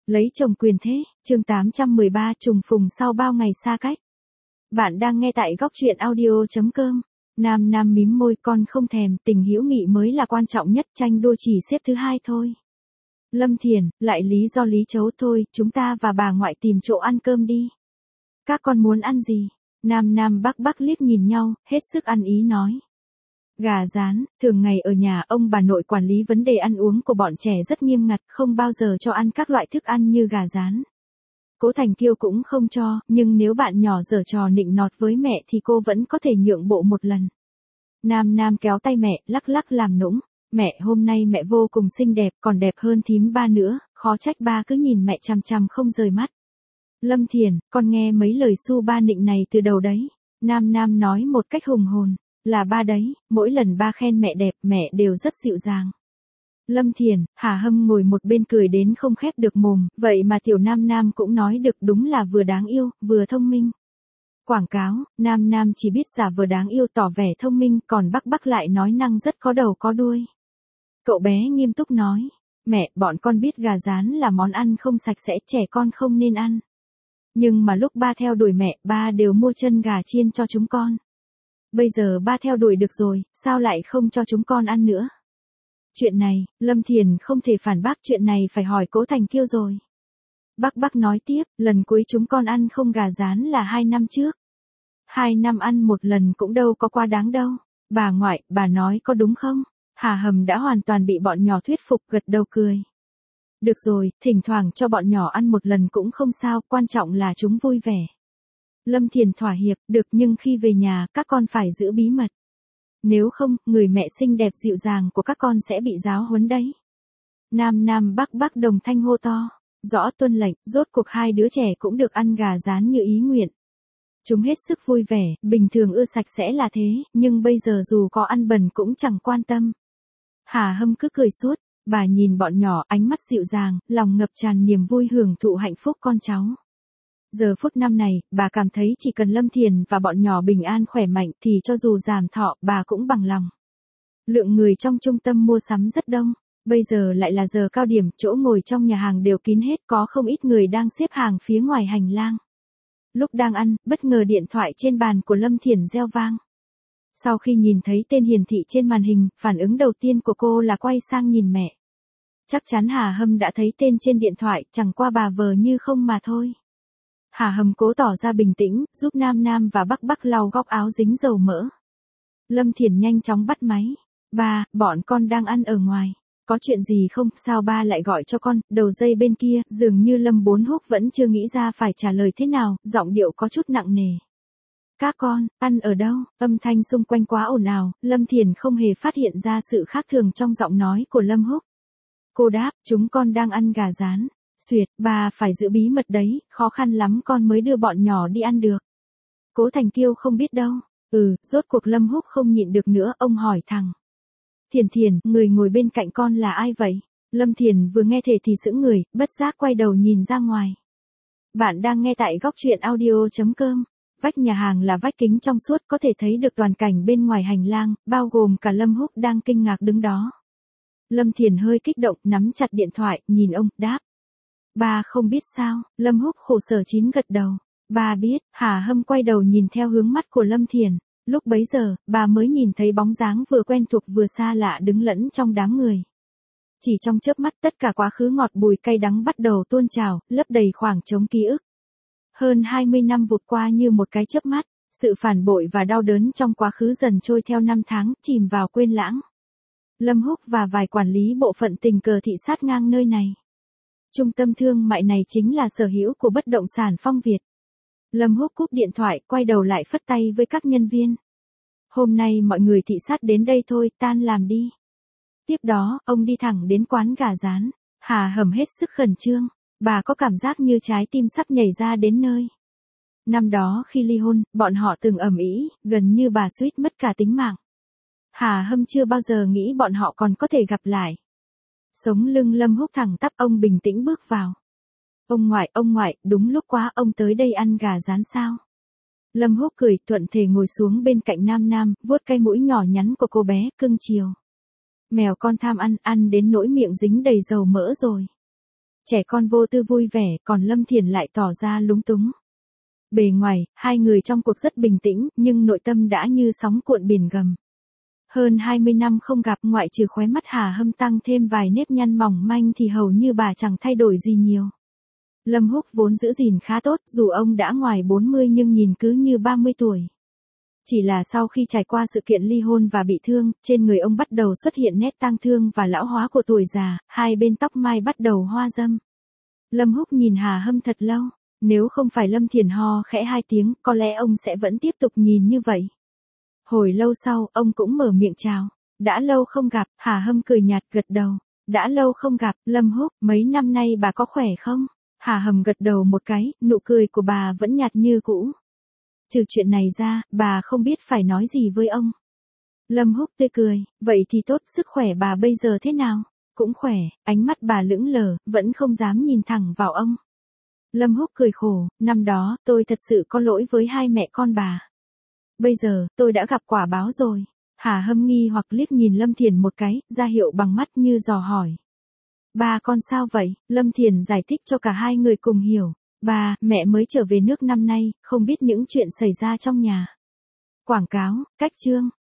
Lấy chồng quyền thế, chương 813 trùng phùng sau bao ngày xa cách. Bạn đang nghe tại góc truyện audio.com. Nam mím môi, con không thèm, tình hữu nghị mới là quan trọng nhất, tranh đua chỉ xếp thứ hai thôi. Lâm Thiền, lại lý do lý chấu thôi, chúng ta và bà ngoại tìm chỗ ăn cơm đi. Các con muốn ăn gì? Nam Bắc liếc nhìn nhau, hết sức ăn ý nói. Gà rán, thường ngày ở nhà ông bà nội quản lý vấn đề ăn uống của bọn trẻ rất nghiêm ngặt, không bao giờ cho ăn các loại thức ăn như gà rán. Cố Thành Kiêu cũng không cho, nhưng nếu bạn nhỏ giở trò nịnh nọt với mẹ thì cô vẫn có thể nhượng bộ một lần. Nam kéo tay mẹ, lắc làm nũng. Mẹ, hôm nay mẹ vô cùng xinh đẹp, còn đẹp hơn thím ba nữa, khó trách ba cứ nhìn mẹ chằm không rời mắt. Lâm Thiền, con nghe mấy lời su ba nịnh này từ đầu đấy. Nam nói một cách hùng hồn. Là ba đấy, mỗi lần ba khen mẹ đẹp, mẹ đều rất dịu dàng. Lâm Thiền, Hà Hâm ngồi một bên cười đến không khép được mồm, vậy mà tiểu Nam cũng nói được, đúng là vừa đáng yêu, vừa thông minh. Quảng cáo, Nam chỉ biết giả vờ đáng yêu tỏ vẻ thông minh, còn Bắc lại nói năng rất có đầu có đuôi. Cậu bé nghiêm túc nói, mẹ, bọn con biết gà rán là món ăn không sạch sẽ, trẻ con không nên ăn. Nhưng mà lúc ba theo đuổi mẹ, ba đều mua chân gà chiên cho chúng con. Bây giờ ba theo đuổi được rồi, sao lại không cho chúng con ăn nữa? Chuyện này, Lâm Thiền không thể phản bác, chuyện này phải hỏi Cố Thành Kiêu rồi. Bắc nói tiếp, lần cuối chúng con ăn không gà rán là 2 năm trước. 2 năm ăn một lần cũng đâu có quá đáng đâu. Bà ngoại, bà nói có đúng không? Hà Hầm đã hoàn toàn bị bọn nhỏ thuyết phục, gật đầu cười. Được rồi, thỉnh thoảng cho bọn nhỏ ăn một lần cũng không sao, quan trọng là chúng vui vẻ. Lâm Thiền thỏa hiệp, được, nhưng khi về nhà, các con phải giữ bí mật. Nếu không, người mẹ xinh đẹp dịu dàng của các con sẽ bị giáo huấn đấy. Nam Bắc đồng thanh hô to. Rõ, tuân lệnh, rốt cuộc hai đứa trẻ cũng được ăn gà rán như ý nguyện. Chúng hết sức vui vẻ, bình thường ưa sạch sẽ là thế, nhưng bây giờ dù có ăn bẩn cũng chẳng quan tâm. Hà Hâm cứ cười suốt, bà nhìn bọn nhỏ, ánh mắt dịu dàng, lòng ngập tràn niềm vui hưởng thụ hạnh phúc con cháu. Giờ phút năm này, bà cảm thấy chỉ cần Lâm Thiền và bọn nhỏ bình an khỏe mạnh thì cho dù giảm thọ, bà cũng bằng lòng. Lượng người trong trung tâm mua sắm rất đông, bây giờ lại là giờ cao điểm, chỗ ngồi trong nhà hàng đều kín hết, có không ít người đang xếp hàng phía ngoài hành lang. Lúc đang ăn, bất ngờ điện thoại trên bàn của Lâm Thiền reo vang. Sau khi nhìn thấy tên hiển thị trên màn hình, phản ứng đầu tiên của cô là quay sang nhìn mẹ. Chắc chắn Hà Hâm đã thấy tên trên điện thoại, chẳng qua bà vờ như không mà thôi. Hà Hâm cố tỏ ra bình tĩnh, giúp Nam và Bắc lau góc áo dính dầu mỡ. Lâm Thiền nhanh chóng bắt máy. Ba, bọn con đang ăn ở ngoài. Có chuyện gì không, sao ba lại gọi cho con? Đầu dây bên kia, dường như Lâm Bốn Húc vẫn chưa nghĩ ra phải trả lời thế nào, giọng điệu có chút nặng nề. Các con, ăn ở đâu? Âm thanh xung quanh quá ồn ào, Lâm Thiền không hề phát hiện ra sự khác thường trong giọng nói của Lâm Húc. Cô đáp, chúng con đang ăn gà rán. Xuyệt, bà phải giữ bí mật đấy, khó khăn lắm con mới đưa bọn nhỏ đi ăn được. Cố Thành Kiêu không biết đâu. Rốt cuộc Lâm Húc không nhịn được nữa, ông hỏi thẳng. Thiền, người ngồi bên cạnh con là ai vậy? Lâm Thiền vừa nghe thể thì sững người, bất giác quay đầu nhìn ra ngoài. Bạn đang nghe tại góc truyện audio.com. Vách nhà hàng là vách kính trong suốt, có thể thấy được toàn cảnh bên ngoài hành lang, bao gồm cả Lâm Húc đang kinh ngạc đứng đó. Lâm Thiền hơi kích động, nắm chặt điện thoại, nhìn ông, đáp. Bà không biết sao? Lâm Húc khổ sở chín gật đầu. Bà biết. Hà Hâm quay đầu nhìn theo hướng mắt của Lâm Thiền. Lúc bấy giờ, bà mới nhìn thấy bóng dáng vừa quen thuộc vừa xa lạ đứng lẫn trong đám người. Chỉ trong chớp mắt, tất cả quá khứ ngọt bùi cay đắng bắt đầu tuôn trào, lấp đầy khoảng trống ký ức. Hơn 20 năm vụt qua như một cái chớp mắt, sự phản bội và đau đớn trong quá khứ dần trôi theo năm tháng, chìm vào quên lãng. Lâm Húc và vài quản lý bộ phận tình cờ thị sát ngang nơi này. Trung tâm thương mại này chính là sở hữu của bất động sản Phong Việt. Lâm Húc cúp điện thoại, quay đầu lại phất tay với các nhân viên. Hôm nay mọi người thị sát đến đây thôi, tan làm đi. Tiếp đó, ông đi thẳng đến quán gà rán. Hà Hầm hết sức khẩn trương. Bà có cảm giác như trái tim sắp nhảy ra đến nơi. Năm đó khi ly hôn, bọn họ từng ầm ĩ, gần như bà suýt mất cả tính mạng. Hà Hâm chưa bao giờ nghĩ bọn họ còn có thể gặp lại. Sống lưng Lâm Húc thẳng tắp, ông bình tĩnh bước vào. Ông ngoại, đúng lúc quá, ông tới đây ăn gà rán sao? Lâm Húc cười, thuận thể ngồi xuống bên cạnh Nam, vuốt cái mũi nhỏ nhắn của cô bé, cưng chiều. Mèo con tham ăn đến nỗi miệng dính đầy dầu mỡ rồi. Trẻ con vô tư vui vẻ, còn Lâm Thiển lại tỏ ra lúng túng. Bề ngoài, hai người trong cuộc rất bình tĩnh, nhưng nội tâm đã như sóng cuộn biển gầm. Hơn 20 năm không gặp, ngoại trừ khóe mắt Hà Hâm tăng thêm vài nếp nhăn mỏng manh thì hầu như bà chẳng thay đổi gì nhiều. Lâm Húc vốn giữ gìn khá tốt, dù ông đã ngoài 40 nhưng nhìn cứ như 30 tuổi. Chỉ là sau khi trải qua sự kiện ly hôn và bị thương, trên người ông bắt đầu xuất hiện nét tang thương và lão hóa của tuổi già, hai bên tóc mai bắt đầu hoa râm. Lâm Húc nhìn Hà Hâm thật lâu, nếu không phải Lâm Thiển ho khẽ 2 tiếng, có lẽ ông sẽ vẫn tiếp tục nhìn như vậy. Hồi lâu sau, ông cũng mở miệng chào. Đã lâu không gặp, Hà Hâm cười nhạt gật đầu. Đã lâu không gặp, Lâm Húc, mấy năm nay bà có khỏe không? Hà Hâm gật đầu một cái, nụ cười của bà vẫn nhạt như cũ. Trừ chuyện này ra, bà không biết phải nói gì với ông. Lâm Húc tươi cười, vậy thì tốt, sức khỏe bà bây giờ thế nào? Cũng khỏe, ánh mắt bà lững lờ, vẫn không dám nhìn thẳng vào ông. Lâm Húc cười khổ, năm đó, tôi thật sự có lỗi với hai mẹ con bà. Bây giờ, tôi đã gặp quả báo rồi. Hà Hâm nghi hoặc liếc nhìn Lâm Thiển một cái, ra hiệu bằng mắt như dò hỏi. Ba con sao vậy? Lâm Thiển giải thích cho cả hai người cùng hiểu. Ba, mẹ mới trở về nước năm nay, không biết những chuyện xảy ra trong nhà. Quảng cáo, cách chương.